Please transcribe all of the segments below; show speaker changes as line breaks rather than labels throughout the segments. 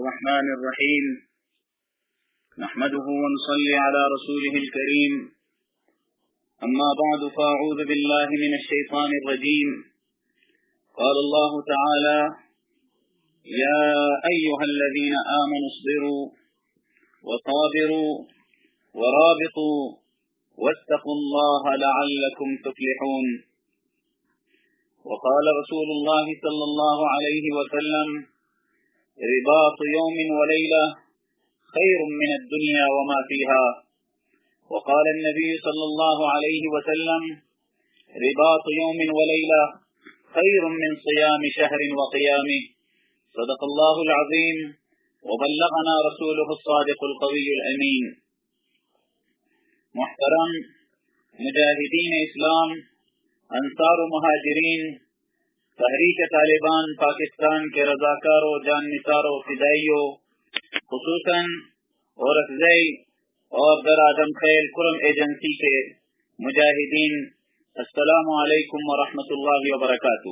الرحمن الرحيم نحمده ونصلي على رسوله الكريم أما بعد فأعوذ بالله من الشيطان الرجيم قال الله تعالى يا أيها الذين آمنوا اصبروا وصابروا ورابطوا واتقوا الله لعلكم تفلحون وقال رسول الله صلى الله عليه وسلم رباط يوم وليلة خير من الدنيا وما فيها وقال النبي صلى الله عليه وسلم رباط يوم وليلة خير من صيام شهر وقيامه صدق الله العظيم وبلغنا رسوله الصادق القوي الأمين. محترم مجاہدین اسلام، انصار و مہاجرین، تحریک طالبان پاکستان کے رضاکاروں، جان نثاروں، فدائیوں، خصوصاً اور افزائی اور در آدم خیل کرم ایجنسی کے مجاہدین، السلام علیکم ورحمۃ اللہ وبرکاتہ.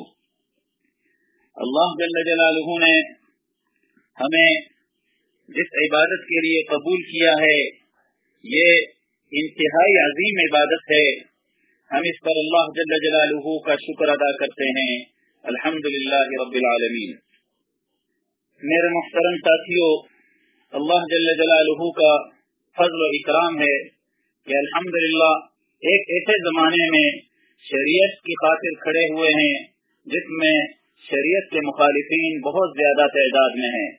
اللہ جل جلالہ نے ہمیں جس عبادت کے لیے قبول کیا ہے یہ انتہائی عظیم عبادت ہے. ہم اس پر اللہ جل جلالہ کا شکر ادا کرتے ہیں. الحمدللہ رب العالمین. میرے محترم ساتھیوں، اللہ جل جلالہ کا فضل و اکرام ہے کہ الحمدللہ ایک ایسے زمانے میں شریعت کی خاطر کھڑے ہوئے ہیں جس میں شریعت کے مخالفین بہت زیادہ تعداد میں ہیں.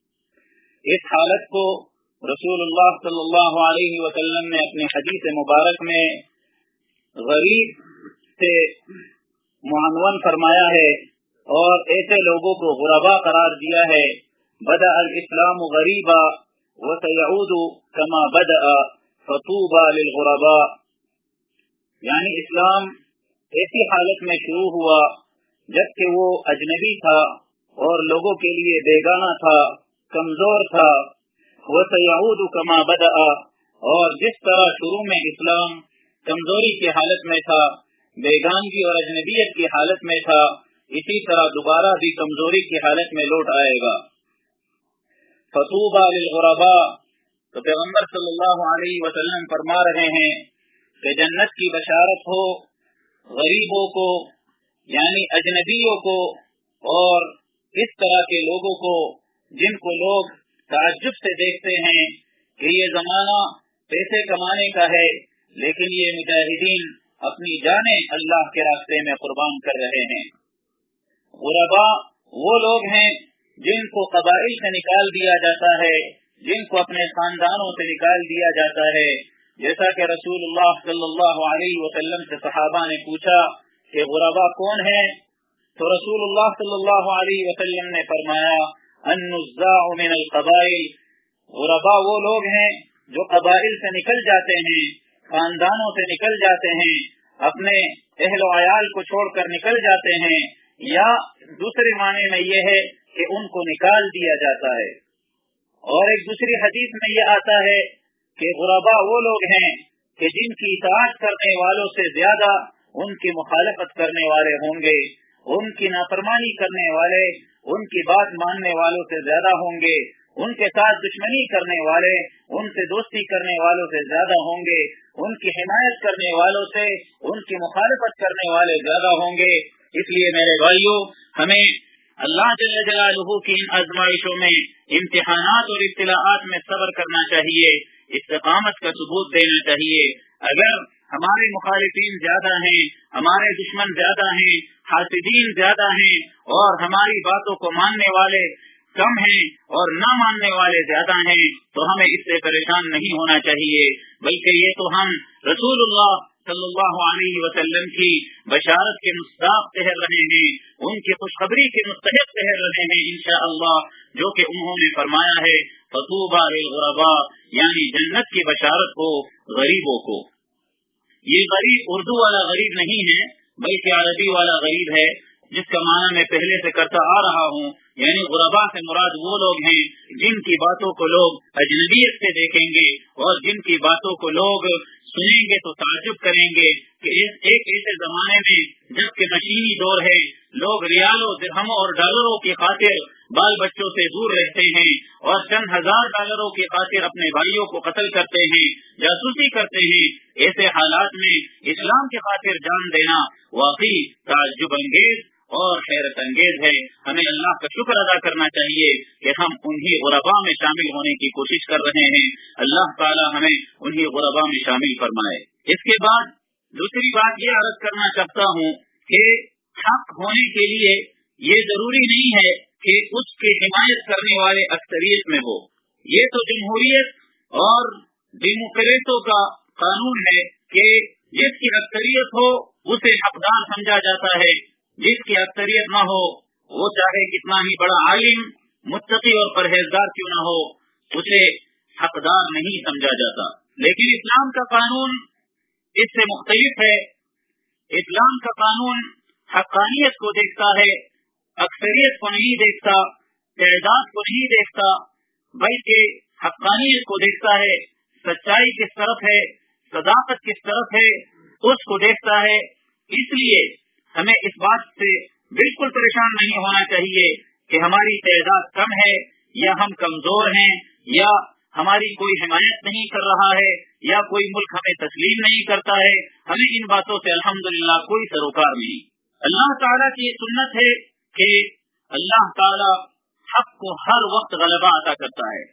اس حالت کو رسول اللہ صلی اللہ علیہ وسلم نے اپنی حدیث مبارک میں غریب سے معنون فرمایا ہے اور ایسے لوگوں کو غربا قرار دیا ہے. بدأ الاسلام غریبا وسيعود كما بدأ فطوبى للغرباء. یعنی اسلام ایسی حالت میں شروع ہوا جبکہ وہ اجنبی تھا اور لوگوں کے لیے بیگانہ تھا، کمزور تھا. وَسَيَعُودُ كَمَا بَدَأَ، اور جس طرح شروع میں اسلام کمزوری کی حالت میں تھا، بیگانگی اور اجنبیت کی حالت میں تھا، اسی طرح دوبارہ بھی کمزوری کی حالت میں لوٹ آئے گا. فَطُوبَى لِلْغُرَبَاء، تو پیغمبر صلی اللہ علیہ وسلم فرما رہے ہیں کہ جنت کی بشارت ہو غریبوں کو، یعنی اجنبیوں کو، اور اس طرح کے لوگوں کو جن کو لوگ تعجب سے دیکھتے ہیں کہ یہ زمانہ پیسے کمانے کا ہے لیکن یہ مجاہدین اپنی جانیں اللہ کے راستے میں قربان کر رہے ہیں. غرباء وہ لوگ ہیں جن کو قبائل سے نکال دیا جاتا ہے، جن کو اپنے خاندانوں سے نکال دیا جاتا ہے. جیسا کہ رسول اللہ صلی اللہ علیہ وسلم سے صحابہ نے پوچھا کہ غرباء کون ہیں، تو رسول اللہ صلی اللہ علیہ وسلم نے فرمایا النزاع من القبائل. غرباء وہ لوگ ہیں جو قبائل سے نکل جاتے ہیں، خاندانوں سے نکل جاتے ہیں، اپنے اہل و عیال کو چھوڑ کر نکل جاتے ہیں، یا دوسرے معنی میں یہ ہے کہ ان کو نکال دیا جاتا ہے. اور ایک دوسری حدیث میں یہ آتا ہے کہ غرباء وہ لوگ ہیں کہ جن کی اطاعت کرنے والوں سے زیادہ ان کی مخالفت کرنے والے ہوں گے، ان کی نافرمانی کرنے والے ان کی بات ماننے والوں سے زیادہ ہوں گے، ان کے ساتھ دشمنی کرنے والے ان سے دوستی کرنے والوں سے زیادہ ہوں گے، ان کی حمایت کرنے والوں سے ان کی مخالفت کرنے والے زیادہ ہوں گے. اس لیے میرے بھائیوں، ہمیں اللہ جل جلالہ کی ان آزمائشوں میں، امتحانات اور ابتلاءات میں صبر کرنا چاہیے، استقامت کا ثبوت دینا چاہیے. اگر ہمارے مخالفین زیادہ ہیں، ہمارے دشمن زیادہ ہیں، حاسدین زیادہ ہیں، اور ہماری باتوں کو ماننے والے کم ہیں اور نہ ماننے والے زیادہ ہیں، تو ہمیں اس سے پریشان نہیں ہونا چاہیے، بلکہ یہ تو ہم رسول اللہ صلی اللہ علیہ وسلم کی بشارت کے مستحق ٹھہر رہے ہیں، ان کی خوشخبری کے مستحق ٹھہر رہے ہیں انشاءاللہ، جو کہ انہوں نے فرمایا ہے فطوبى للغرباء، یعنی جنت کی بشارت ہو غریبوں کو. یہ غریب اردو والا غریب نہیں ہے بلکہ عربی والا غریب ہے، جس کا معنی میں پہلے سے کرتا آ رہا ہوں. یعنی غرباء سے مراد وہ لوگ ہیں جن کی باتوں کو لوگ اجنبیت سے دیکھیں گے اور جن کی باتوں کو لوگ سنیں گے تو تعجب کریں گے کہ ایک ایسے زمانے میں جب کہ مشینی دور ہے، لوگ ریالوں، درہموں اور ڈالروں کی خاطر बाल बच्चों से दूर रहते हैं और चंद हजार डॉलरों की खातिर अपने भाइयों को कत्ल करते हैं, जासूसी करते हैं, ऐसे हालात में इस्लाम की खातिर जान देना वाकई ताज्जुब अंगेज और हैरत अंगेज है। हमें अल्लाह का शुक्र अदा करना चाहिए कि हम उन्हीं गुरबा में शामिल होने की कोशिश कर रहे हैं। अल्लाह ताला हमें उन्हीं गुरबा में शामिल फरमाए। इसके बाद दूसरी बात ये अर्ज करना चाहता हूँ कि हक होने के लिए ये जरूरी नहीं है कि उसकी हिमायत करने वाले अक्सरियत में हो। ये तो जमहूरियत और डेमोक्रेटों का कानून है कि जिसकी अक्सरियत हो उसे हकदार समझा जाता है, जिसकी अक्सरियत न हो वो चाहे कितना ही बड़ा आलिम, मुत्तकी और परहेजगार क्यों न हो, उसे हकदार नहीं समझा जाता। लेकिन इस्लाम का कानून इससे मुख्तलिफ है। इस्लाम का कानून हक्कानियत को देखता है, अक्सरियत को नहीं देखता, तादाद को नहीं देखता, बल्कि हक्कानियत को देखता है। सच्चाई किस तरफ है, सदाकत किस तरफ है, उसको देखता है। इसलिए हमें इस बात से बिल्कुल परेशान नहीं होना चाहिए कि हमारी तादाद कम है या हम कमजोर हैं या हमारी कोई हिमायत नहीं कर रहा है या कोई मुल्क हमें तस्लीम नहीं करता है। हमें इन बातों से अल्हम्दुलिल्लाह कोई सरोकार नहीं। अल्लाह ताला की सुन्नत है कि अल्लाह ताला हक को हर वक्त गलबा अता करता है।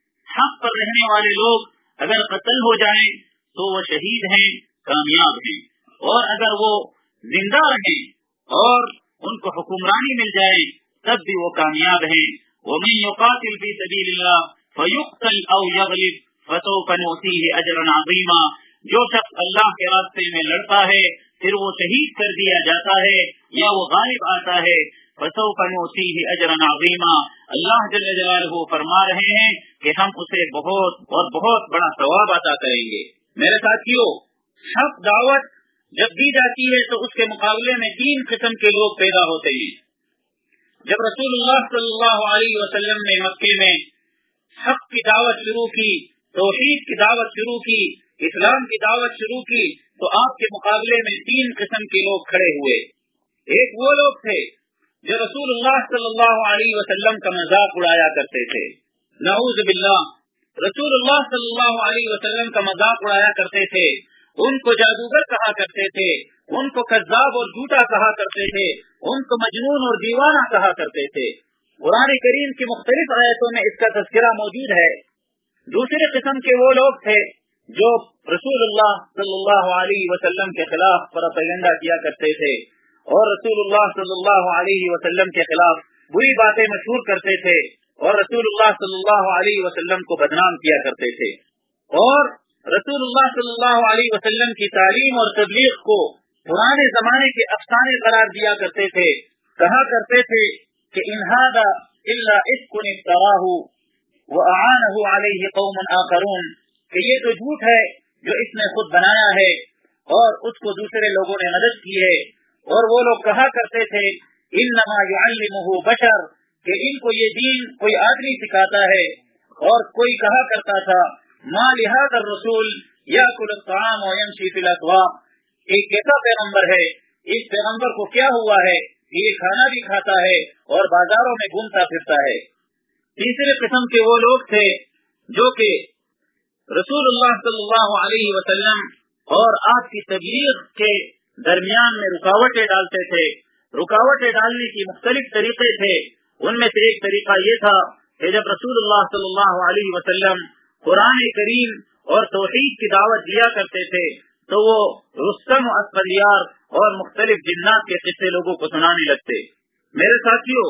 हक पर रहने वाले लोग अगर कत्ल हो जाएं तो वो शहीद हैं, कामयाब हैं, और अगर वो जिंदा रहें और उनको हुक्मरानी मिल जाए तब भी वो कामयाब हैं। वमन युकातिल फी सबीलिल्लाह फयुक्तल औ यगलिब फसौफ नुतीहि अजरन अज़ीमा। जो शख्स अल्लाह के रास्ते में लड़ता है फिर वो शहीद कर दिया जाता है या वो गालिब आता है, फसौफ नुतीहि अजरन अज़ीमा। अल्लाह जल्ल जलालहू फरमा रहे हैं कि हम उसे बहुत और बहुत बड़ा सवाब अता करेंगे। मेरे साथियों, हक दावत जब दी जाती है तो उसके मुकाबले में तीन किस्म के लोग पैदा होते हैं। जब रसूलुल्लाह सल्लल्लाहु अलैहि वसल्लम ने मक्के में हक की दावत शुरू की, तौहीद की दावत शुरू की, इस्लाम की दावत शुरू की, तो आपके मुकाबले में तीन किस्म के लोग खड़े हुए। एक वो लोग थे जो रसूलुल्लाह सल्लल्लाहु अलैहि वसल्लम का मजाक उड़ाया करते थे। नऊज़ बिल्लाह, रसूलुल्लाह सल्लल्लाहु अलैहि वसल्लम का मजाक उड़ाया करते थे, उनको जादूगर कहा करते थे, उनको कज़्ज़ाब और झूठा कहा करते थे, उनको मजनून और दीवाना कहा करते थे। कुरान करीम की मुख्तलिफ आयतों में इसका तज़किरा मौजूद है। दूसरे किस्म के वो लोग थे जो रसूलुल्लाह सल्लल्लाहु अलैहि वसल्लम के खिलाफ प्रोपेगेंडा किया करते थे और रसूलुल्लाह सल्लल्लाहु अलैहि वसल्लम के खिलाफ बुरी बातें मशहूर करते थे और रसूलुल्लाह सल्लल्लाहु अलैहि वसल्लम को बदनाम किया करते थे और रसूलुल्लाह सल्लल्लाहु अलैहि वसल्लम की तालीम और तबलीग को पुराने जमाने के अफसाने करार दिया करते थे। कहा करते थे कि इन हादा इल्ला इफ्कुन इफ्तराहु व आनहु अलैहि कौमुन आखरून, कि ये तो झूठ है जो इसने खुद बनाया है और उसको दूसरे लोगों ने मदद की है। और वो लोग कहा करते थे इन्नमा युअल्लिमुहु बशर, कि इनको ये दीन कोई आदमी सिखाता है। और कोई कहा करता था मा लिहाज़ा रसूल याकुलु त्ताआम व यमशी फिल अस्वाक़, एक कैसा पैगंबर है, इस पैगंबर को क्या हुआ है, ये खाना भी खाता है और बाजारों में घूमता फिरता है। तीसरे किस्म के वो लोग थे जो कि रसूलुल्लाह सल्लल्लाहु अलैहि वसल्लम और आपकी तबलीग के दरमियान में रुकावटें डालते थे। रुकावटें डालने की मुख्तलिफ तरीके थे। उनमें से एक तरीका ये था कि जब रसूलुल्लाह सल्लल्लाहु अलैहि वसल्लम कुरान करीम और तौहीद की दावत दिया करते थे तो वो रुस्तम और अस्फरियार और मुख्तलिफ जिन्नात के किस्से लोगों को सुनाने लगते। मेरे साथियों,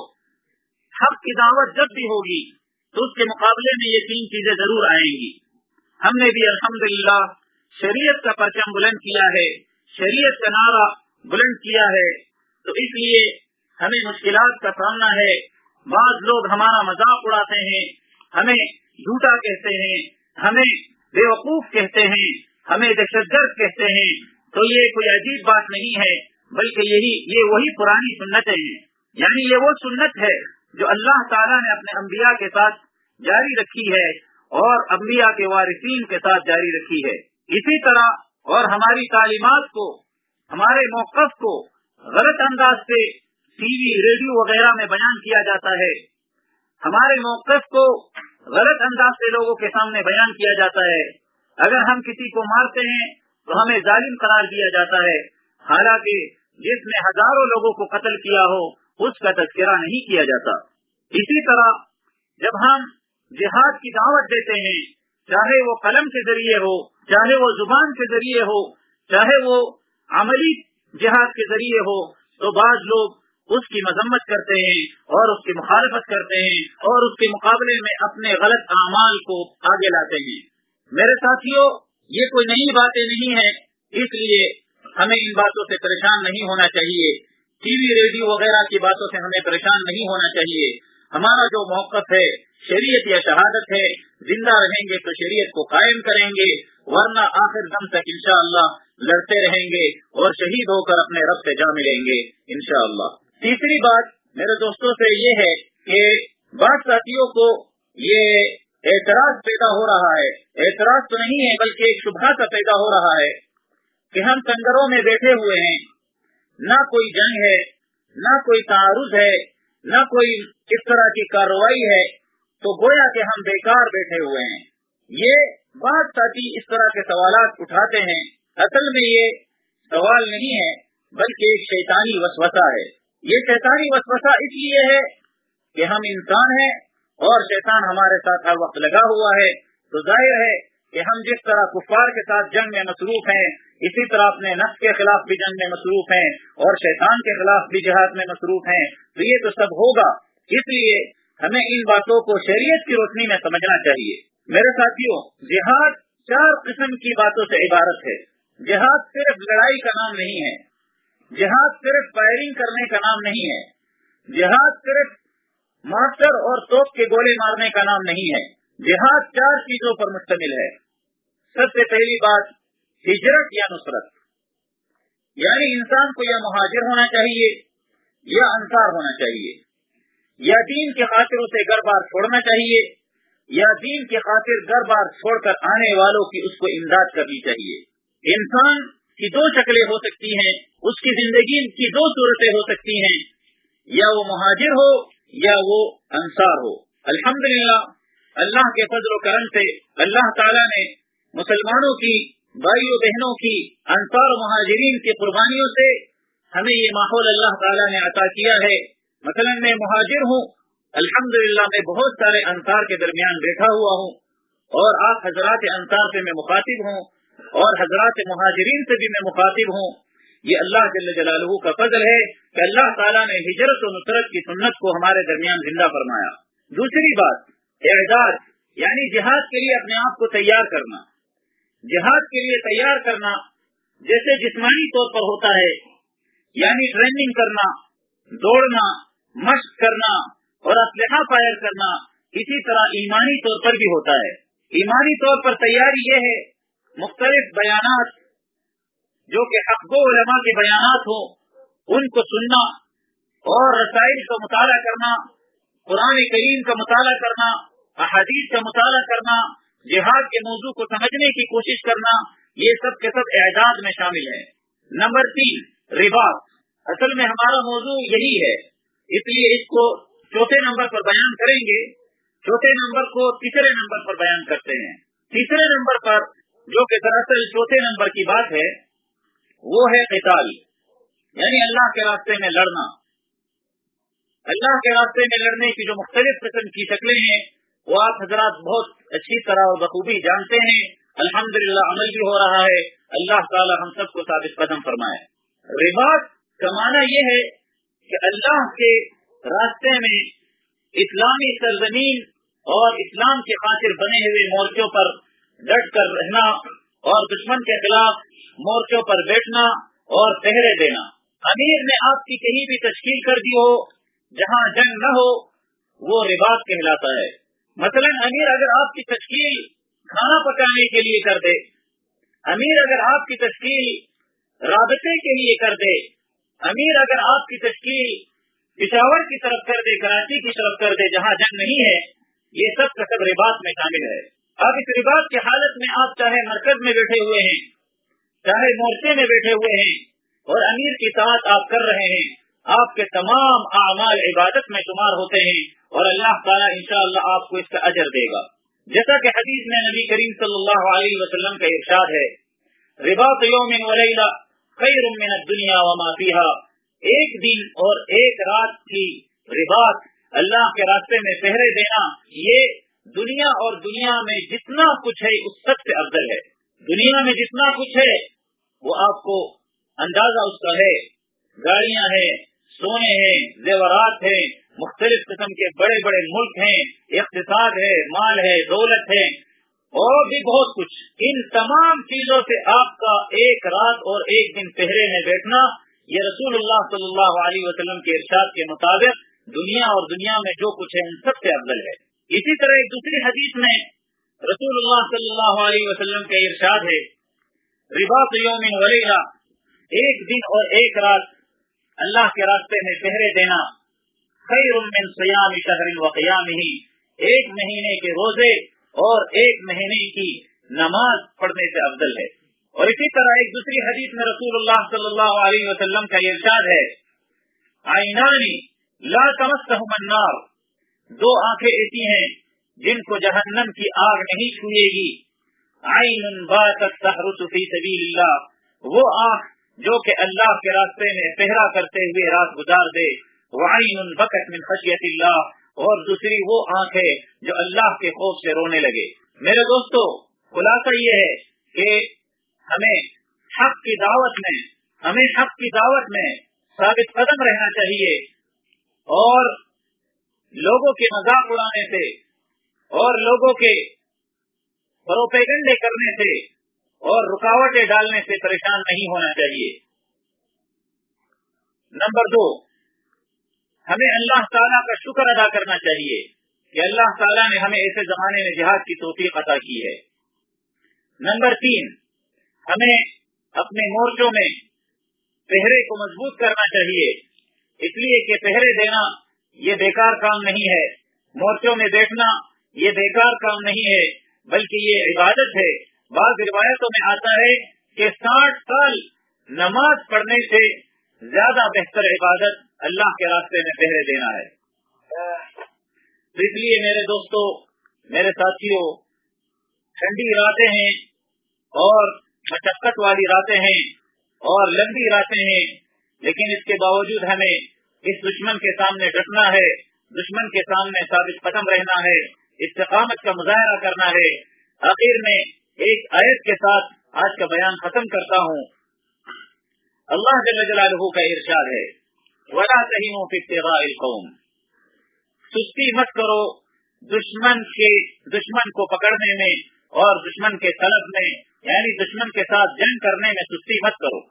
हक की दावत जब भी होगी तो उसके मुकाबले में ये तीन चीजें जरूर आएंगी। हमने भी अल्हम्दुलिल्लाह शरीयत का परचम बुलंद किया है, शरीयत का नारा बुलंद किया है, तो इसलिए हमें मुश्किलात का सामना है। बाज लोग हमारा मजाक उड़ाते हैं, हमें झूठा कहते हैं, हमें बेवकूफ कहते हैं, हमें दहशतगर्द कहते हैं। तो ये कोई अजीब बात नहीं है, बल्कि ये वही पुरानी सुन्नतें हैं। यानी ये वो सुन्नत है जो अल्लाह ताला ने अपने अंबिया के साथ जारी रखी है और अंबिया के वारिसीन के साथ जारी रखी है। इसी तरह और हमारी तालीमात को, हमारे मौक़िफ़ को गलत अंदाज से टीवी, रेडियो वगैरह में बयान किया जाता है हमारे मौक़िफ़ को गलत अंदाज से लोगों के सामने बयान किया जाता है। अगर हम किसी को मारते हैं तो हमें जालिम करार दिया जाता है, हालांकि जिसने हजारों लोगों को कत्ल किया हो उसका तज़किरा नहीं किया जाता। इसी तरह जब हम जिहाद की दावत देते हैं, चाहे वो कलम के जरिए हो, चाहे वो जुबान के जरिए हो, चाहे वो अमली जिहाद के जरिए हो, तो बाज लोग उसकी मजम्मत करते हैं और उसकी मुखालफत करते हैं और उसके मुकाबले में अपने गलत अमाल को आगे लाते हैं। मेरे साथियों, ये कोई नई बातें नहीं है, इसलिए हमें इन बातों से परेशान नहीं होना चाहिए। टीवी रेडियो वगैरह की बातों से हमें परेशान नहीं होना चाहिए। हमारा जो मौक़िफ़ है शरीयत या शहादत है, जिंदा रहेंगे तो शरीयत को कायम करेंगे, वरना आखिर दम तक इंशाअल्लाह लड़ते रहेंगे और शहीद होकर अपने रब से जा मिलेंगे इंशाअल्लाह। तीसरी बात मेरे दोस्तों से ये है कि बात साथियों को ये एतराज पैदा हो रहा है, एतराज तो नहीं है बल्कि एक शुबहा सा पैदा हो रहा है कि हम संगरों में बैठे हुए हैं, ना कोई जंग है, ना कोई तारुज है, ना कोई इस तरह की कार्रवाई है, तो गोया कि हम बेकार बैठे हुए हैं। ये बात साथी इस तरह के सवालात उठाते हैं, असल में ये सवाल नहीं है बल्कि एक शैतानी वसवसा है। ये शैतानी वसवसा इसलिए है कि हम इंसान हैं और शैतान हमारे साथ हर वक्त लगा हुआ है, तो जाहिर है कि हम जिस तरह कुफ्फार के साथ जंग में मसरूफ हैं, इसी तरह अपने नफ्स के खिलाफ भी जंग में मसरूफ हैं और शैतान के खिलाफ भी जिहाद में मसरूफ हैं, तो ये तो सब होगा। इसलिए हमें इन बातों को शरीयत की रोशनी में समझना चाहिए। मेरे साथियों, जिहाद 4 किस्म की बातों से इबारत है। जिहाद सिर्फ लड़ाई का नाम नहीं है, जिहाद सिर्फ फायरिंग करने का नाम नहीं है, जिहाद सिर्फ मास्टर और तोप के गोले मारने का नाम नहीं है। जिहाद 4 चीजों पर मुश्तमिल है। सबसे पहली बात हिजरत या नुसरत, यानी इंसान को या मुहाजिर होना चाहिए या अंसार होना चाहिए, या दीन के खातिर उसे घर बार छोड़ना चाहिए या दीन के खातिर घर बार छोड़कर आने वालों की उसको इमदाद करनी चाहिए। इंसान की 2 शक्लें हो सकती हैं, उसकी जिंदगी की 2 सूरतें हो सकती हैं, या वो मुहाजिर हो या वो अंसार हो। अल्हम्दुलिल्लाह अल्लाह के फजल व करम से अल्लाह ताला ने मुसलमानों की भाइयों बहनों की अंसार मुहाजिरीन की कुर्बानियों से हमें ये माहौल अल्लाह ताला ने अता किया है। मसलन मैं मुहाजिर हूँ, अल्हम्दुलिल्लाह मैं बहुत सारे अंसार के दरमियान बैठा हुआ हूँ और आप हजरात अंसार से मैं मुखातिब हूँ और हजरात मुहाजिरीन से भी मैं मुखातिब हूँ। ये अल्लाह जल्ल जलालहू का फजल है कि अल्लाह ताला ने हिजरत और नुसरत की सुन्नत को हमारे दरमियान जिंदा फरमाया। दूसरी बात इआदाद, यानी जिहाद के लिए अपने आप को तैयार करना। जिहाद के लिए तैयार करना जैसे जिस्मानी तौर पर होता है, यानी ट्रेनिंग करना, दौड़ना, मश्क करना और असलहा फायर करना, इसी तरह ईमानी तौर पर भी होता है। ईमानी तौर पर तैयारी ये है मुख्तलिफ बयानात जो कि हक़ उलमा के बयानात हो उनको सुनना और रसाइल का मुताला करना, कुरान करीम का मुताला करना, अहादीस का मुताला करना, जिहाद के मौजू को समझने की कोशिश करना, ये सब के सब एजाज में शामिल है। नंबर 3 रिबात, असल में हमारा मौजू यही है, इसलिए इसको चौथे नंबर पर बयान करेंगे। चौथे नंबर को तीसरे नंबर पर बयान करते हैं। तीसरे नंबर पर जो कि दरअसल चौथे नंबर की बात है वो है क़िताल, यानी अल्लाह के रास्ते में लड़ना। अल्लाह के रास्ते में लड़ने की जो मुख्तलिफ किस्म की शक्लें हैं वो आप हजरात बहुत अच्छी तरह और बखूबी जानते हैं। अल्हम्दुलिल्लाह अमल भी हो रहा है, अल्लाह ताला हम सबको साबित कदम फरमाए। रिबात का माना यह है कि अल्लाह के रास्ते में इस्लामी सरजमीन और इस्लाम के खातिर बने हुए मोर्चों पर डट कर रहना और दुश्मन के खिलाफ मोर्चों पर बैठना और पहरे देना। अमीर ने आपकी कहीं भी तश्कील कर दी हो जहाँ जंग न हो, वो रिबात कहलाता है। मसलन अमीर अगर आपकी तश्कील खाना पकाने के लिए कर दे, अमीर अगर आपकी तश्कील राबते के लिए कर दे, अमीर अगर आपकी तश्कील पिशावर की तरफ कर दे, कराची की तरफ कर दे जहाँ जंग नहीं है, ये सब का सब रिबात में शामिल है। अब इस रिबात की हालत में आप चाहे मरकज में बैठे हुए हैं, चाहे मोर्चे में बैठे हुए हैं और अमीर की इताअत आप कर रहे हैं, آپ کے تمام اعمال عبادت میں شمار ہوتے ہیں اور اللہ تعالیٰ انشاءاللہ آپ کو اس کا اجر دے گا. جیسا کہ حدیث میں نبی کریم صلی اللہ علیہ وسلم کا ارشاد ہے رباط یوم و لیلہ خیر من الدنیا وما فیہا. ایک دن اور ایک رات کی رباط اللہ کے راستے میں پہرے دینا یہ دنیا اور دنیا میں جتنا کچھ ہے اس سب سے افضل ہے. دنیا میں جتنا کچھ ہے وہ آپ کو اندازہ اس کا ہے. گاڑیاں ہیں, سونے ہیں, زیورات ہیں, مختلف قسم کے بڑے بڑے ملک ہیں, اقتصاد ہے, مال ہے, دولت ہے اور بھی بہت کچھ. ان تمام چیزوں سے آپ کا ایک رات اور ایک دن پہرے میں بیٹھنا یہ رسول اللہ صلی اللہ علیہ وسلم کے ارشاد کے مطابق دنیا اور دنیا میں جو کچھ ہے ان سب سے افضل ہے. اسی طرح ایک دوسری حدیث میں رسول اللہ صلی اللہ علیہ وسلم کا ارشاد ہے رباط یوم و لیلہ, ایک دن اور ایک رات اللہ کے راستے میں پہرے دینا خیر من صیام شہر و قیامہ, ایک مہینے کے روزے اور ایک مہینے کی نماز پڑھنے سے افضل ہے. اور اسی طرح ایک دوسری حدیث میں رسول اللہ صلی اللہ علیہ وسلم کا ارشاد ہے عینان لا تمسہما النار, دو آنکھیں ایسی ہیں جن کو جہنم کی آگ نہیں چھوئے گی. عین باتت تحرس فی سبیل اللہ, وہ آنکھ جو کہ اللہ کے راستے میں پہرا کرتے ہوئے رات گزار دے. وعین بکت من خشیت اللہ, اور دوسری وہ آنکھ ہے جو اللہ کے خوف سے رونے لگے. میرے دوستو, خلاصہ یہ ہے کہ ہمیں حق کی دعوت میں ثابت قدم رہنا چاہیے اور لوگوں کے مذاق اڑانے سے اور لوگوں کے پروپیگنڈے کرنے سے اور رکاوٹیں ڈالنے سے پریشان نہیں ہونا چاہیے. نمبر 2, ہمیں اللہ تعالیٰ کا شکر ادا کرنا چاہیے کہ اللہ تعالیٰ نے ہمیں ایسے زمانے میں جہاد کی توفیق عطا کی ہے. نمبر 3, ہمیں اپنے مورچوں میں پہرے کو مضبوط کرنا چاہیے, اس لیے کہ پہرے دینا یہ بیکار کام نہیں ہے, مورچوں میں بیٹھنا یہ بیکار کام نہیں ہے بلکہ یہ عبادت ہے. بعض روایتوں میں آتا ہے کہ 60 سال نماز پڑھنے سے زیادہ بہتر عبادت اللہ کے راستے میں پہرے دینا ہے. تو اس لیے میرے دوستو, میرے ساتھیوں, ٹھنڈی راتیں ہیں اور مشقت والی راتیں ہیں اور لمبی راتیں ہیں, لیکن اس کے باوجود ہمیں اس دشمن کے سامنے ڈٹنا ہے, دشمن کے سامنے ثابت قدم رہنا ہے, استقامت کا مظاہرہ کرنا ہے. آخر میں ایک آیت کے ساتھ آج کا بیان ختم کرتا ہوں. اللہ جل جلالہ کا ارشاد ہے وَلَا تَهِنُوا فِي ابْتِغَاءِ الْقَوْمِ, سستی مت کرو دشمن کو پکڑنے میں اور دشمن کے طلب میں, یعنی دشمن کے ساتھ جنگ کرنے میں سستی مت کرو.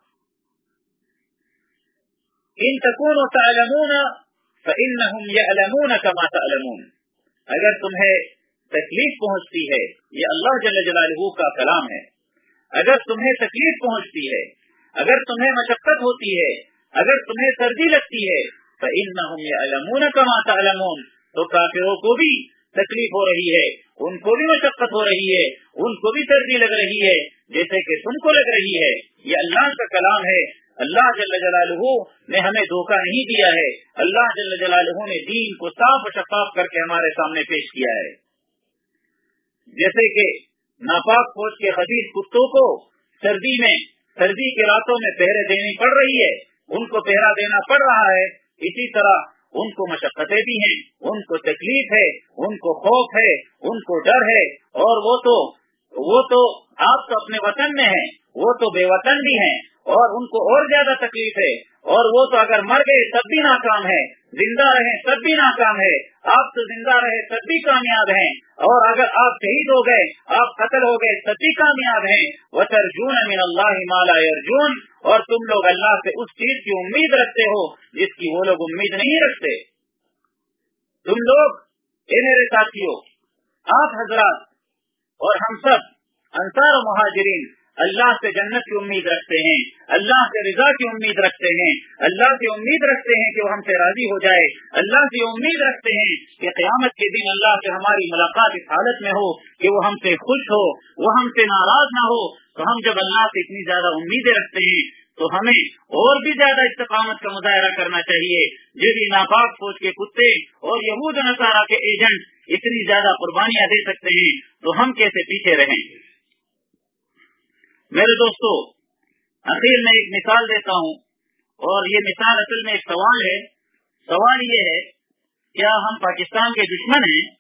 ان تکونوا تعلمون فإنهم يعلمون كما تعلمون, اگر تمہیں تکلیف پہنچتی ہے, یہ اللہ جل جلالہ کا کلام ہے, اگر تمہیں تکلیف پہنچتی ہے, اگر تمہیں مشقت ہوتی ہے, اگر تمہیں سردی لگتی ہے, فإنهم يعلمون كما تعلمون, تو کافروں کو بھی تکلیف ہو رہی ہے, ان کو بھی مشقت ہو رہی ہے, ان کو بھی سردی لگ رہی ہے جیسے کہ تم کو لگ رہی ہے. یہ اللہ کا کلام ہے. اللہ جل جلالہ نے ہمیں دھوکہ نہیں دیا ہے. اللہ جل جلالہ نے دین کو صاف و شفاف کر کے ہمارے سامنے پیش کیا ہے. جیسے کہ ناپاک فوج کے خبیث کتوں کو سردی کے راتوں میں پہرے دینی پڑ رہی ہے, ان کو پہرا دینا پڑ رہا ہے, اسی طرح ان کو مشقتیں بھی ہیں, ان کو تکلیف ہے, ان کو خوف ہے, ان کو ڈر ہے, اور وہ تو آپ تو اپنے وطن میں ہیں, وہ تو بے وطن بھی ہیں اور ان کو اور زیادہ تکلیف ہے, اور وہ تو اگر مر گئے تب بھی ناکام ہے, زندہ رہے تب بھی ناکام ہے. آپ تو زندہ رہے تب بھی کامیاب ہیں, اور اگر آپ شہید ہو گئے, آپ قتل ہو گئے تب بھی کامیاب ہیں. وَتَرْجُونَ مِنَ اللَّهِ مَا لَا يَرْجُونَ, اور تم لوگ اللہ سے اس چیز کی امید رکھتے ہو جس کی وہ لوگ امید نہیں رکھتے. تم لوگ, اے میرے ساتھیوں, آپ حضرات اور ہم سب انصار و مہاجرین اللہ سے جنت کی امید رکھتے ہیں, اللہ سے رضا کی امید رکھتے ہیں, اللہ سے امید رکھتے ہیں کہ وہ ہم سے راضی ہو جائے, اللہ سے امید رکھتے ہیں کہ قیامت کے دن اللہ سے ہماری ملاقات اس حالت میں ہو کہ وہ ہم سے خوش ہو, وہ ہم سے ناراض نہ ہو. تو ہم جب اللہ سے اتنی زیادہ امیدیں رکھتے ہیں تو हमें और भी ज्यादा इस्तिकामत का मुजाहरा करना चाहिए। यदि नापाक फौज के कुत्ते और यहूद नसारा के एजेंट इतनी ज्यादा कुर्बानियां दे सकते हैं तो हम कैसे पीछे रहें। मेरे दोस्तों, आखिर में एक मिसाल देता हूँ, और ये मिसाल असल में एक सवाल है। सवाल ये है, क्या हम पाकिस्तान के दुश्मन हैं?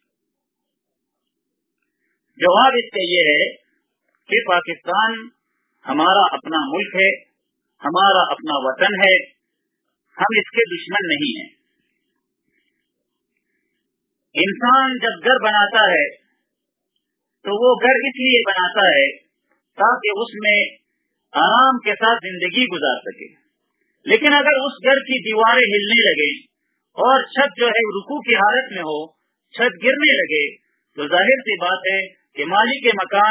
जवाब इसका ये है कि पाकिस्तान हमारा अपना मुल्क है, हमारा अपना वतन है, हम इसके दुश्मन नहीं हैं। इंसान जब घर बनाता है तो वो घर इसलिए बनाता है ताकि उसमें आराम के साथ जिंदगी गुजार सके। लेकिन अगर उस घर की दीवारें हिलने लगे और छत जो है रुकू की हालत में हो, छत गिरने लगे, तो जाहिर सी बात है कि मालिक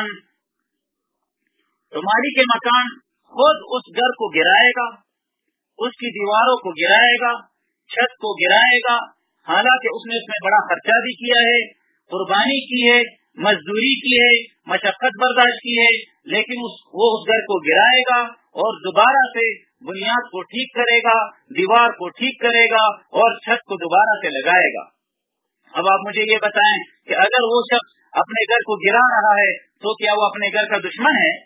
के मकान खुद उस घर को गिराएगा, उसकी दीवारों को गिराएगा, छत को गिराएगा। हालांकि उसने उसमें बड़ा खर्चा भी किया है, कुर्बानी की है, मजदूरी की है, मशक्कत बर्दाश्त की है, लेकिन वो उस घर को गिराएगा और दोबारा से बुनियाद को ठीक करेगा, दीवार को ठीक करेगा और छत को दोबारा से लगाएगा। अब आप मुझे ये बताएं कि अगर वो शख्स अपने घर को गिरा रहा है तो क्या वो अपने घर का दुश्मन है?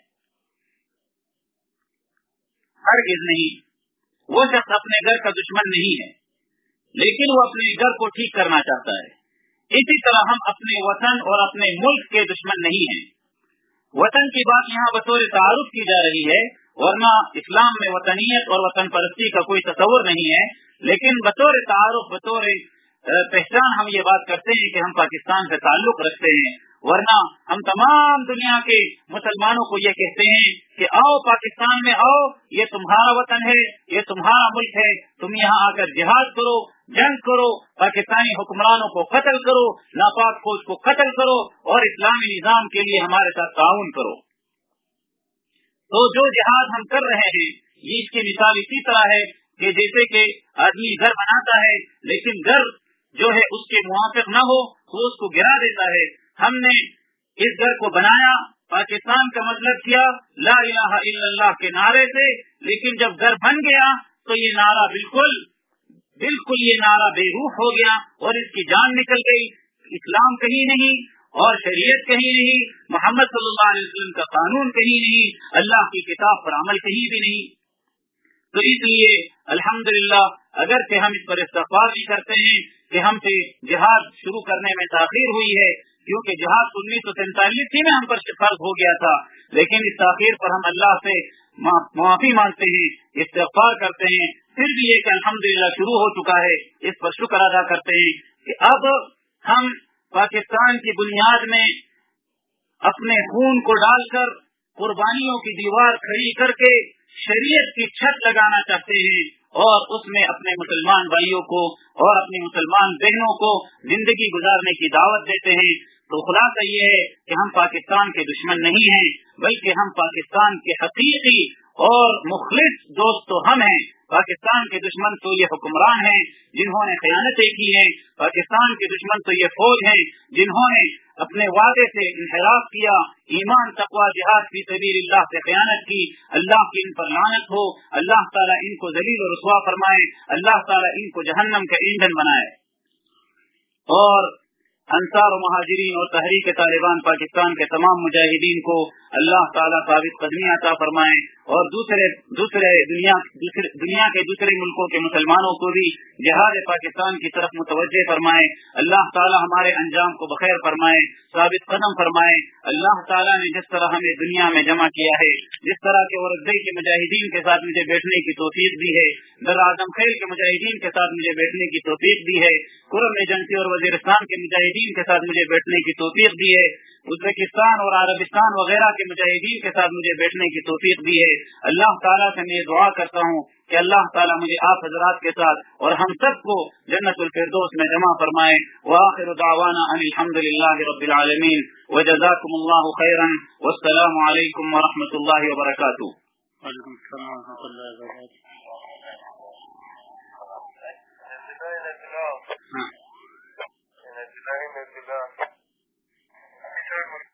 हरगिज़ नहीं, वो शख्स अपने घर का दुश्मन नहीं है, लेकिन वो अपने घर को ठीक करना चाहता है। इसी तरह हम अपने वतन और अपने मुल्क के दुश्मन नहीं हैं। वतन की बात यहाँ बतौर तारुफ की जा रही है, वरना इस्लाम में वतनियत और वतन परस्ती का कोई तस्वुर नहीं है, लेकिन बतौर तारुफ, बतौर पहचान हम ये बात करते हैं कि हम पाकिस्तान से ताल्लुक रखते हैं। वरना हम तमाम दुनिया के मुसलमानों को ये कहते हैं कि आओ पाकिस्तान में आओ, ये तुम्हारा वतन है, ये तुम्हारा मुल्क है, तुम यहाँ आकर जिहाद करो, जंग करो, पाकिस्तानी हुक्मरानों को कत्ल करो, नापाक फौज को कत्ल करो और इस्लामी निजाम के लिए हमारे साथ ताउन करो। तो जो जिहाद हम कर रहे हैं, ये इसकी मिसाल इसी तरह है कि जैसे कि आदमी घर बनाता है, लेकिन घर जो है उसके मुआफिक न हो तो उसको गिरा देता है। हमने इस घर को बनाया, पाकिस्तान का मतलब किया ला इलाहा इल्लल्लाह के नारे से, लेकिन जब घर बन गया तो ये नारा बिल्कुल ये नारा बेरूह हो गया और इसकी जान निकल गई। इस्लाम कहीं नहीं और शरीयत कहीं नहीं, मोहम्मद सल्लल्लाहु अलैहि वसल्लम का कानून कहीं नहीं, अल्लाह की किताब पर अमल कहीं भी नहीं। तो इसलिए अल्हम्दुलिल्लाह, अगर से हम इस पर इस्तग़फ़ार भी करते हैं कि हमसे जिहाद शुरू करने में ताख़ीर हुई है, क्योंकि जिहाद 1943 में हम पर फर्ज हो गया था, लेकिन इस ताख़ीर पर हम अल्लाह से माफी मांगते हैं, इस्तग़फ़ार करते हैं। फिर भी एक अल्हम्दुलिल्लाह शुरू हो चुका है, इस पर शुक्र अदा करते हैं कि अब हम पाकिस्तान की बुनियाद में अपने खून को डालकर कुर्बानियों की दीवार खड़ी करके शरीयत की छत लगाना चाहते हैं और उसमें अपने मुसलमान भाइयों को और अपनी मुसलमान बहनों को जिंदगी गुजारने की दावत देते हैं। तो खुलासा ये है कि हम पाकिस्तान के दुश्मन नहीं हैं, बल्कि हम पाकिस्तान के हकीकी और मुखलिस दोस्त तो हम हैं। पाकिस्तान के दुश्मन तो ये हुक्मरान हैं जिन्होंने खयानतें की हैं, पाकिस्तान के दुश्मन तो ये फौज हैं जिन्होंने अपने वादे से इन्हिराफ किया, ईमान तक़वा जिहाद फी सबीलिल्लाह से खयानत की। अल्लाह की इन पर लानत हो, अल्लाह ताला इनको ज़लील और रुसवा फरमाए, अल्लाह ताला इनको जहन्नम का ईंधन बनाए। और अंसार और महाजिरीन और तहरीक तालिबान पाकिस्तान के तमाम मुजाहिदीन को अल्लाह ताला साबित कदमी अता फरमाए और दूसरे दुनिया के दूसरे मुल्कों के मुसलमानों को भी जिहाद पाकिस्तान की तरफ मुतवज्जे फरमाए। अल्लाह ताला हमारे अंजाम को बखैर फरमाए, साबित कदम फरमाए। अल्लाह ताला ने जिस तरह हमें दुनिया में जमा किया है, जिस तरह के औरकज़ई के मुजाहिदीन के साथ मुझे बैठने की तौफीक दी है, दर आजम खैल के मुजाहिदीन के साथ मुझे बैठने की तौफीक दी है, कुरम एजेंसी और वजीरिस्तान के मुजाहिदीन के साथ मुझे बैठने की तौफीक दी है, उज़्बेकिस्तान और अरबिस्तान वगैरह के मुजाहिदीन के साथ मुझे बैठने की तौफीक दी है। अल्लाह ताला से मैं दुआ करता हूँ कि अल्लाह ताला मुझे आप हजरात के साथ और हम सबको जन्नतुल फिरदौस में जमा फरमाए। व आखिरु दावाना अनिल हम्दुलिल्लाहि रब्बिल आलमीन व जज़ाकुमुल्लाहु खैरन वस्सलामु अलैकुम व रहमतुल्लाहि व बरकातुहू। वालेकुम अस्सलाम व रहमतुल्लाहि व बरकातुहू।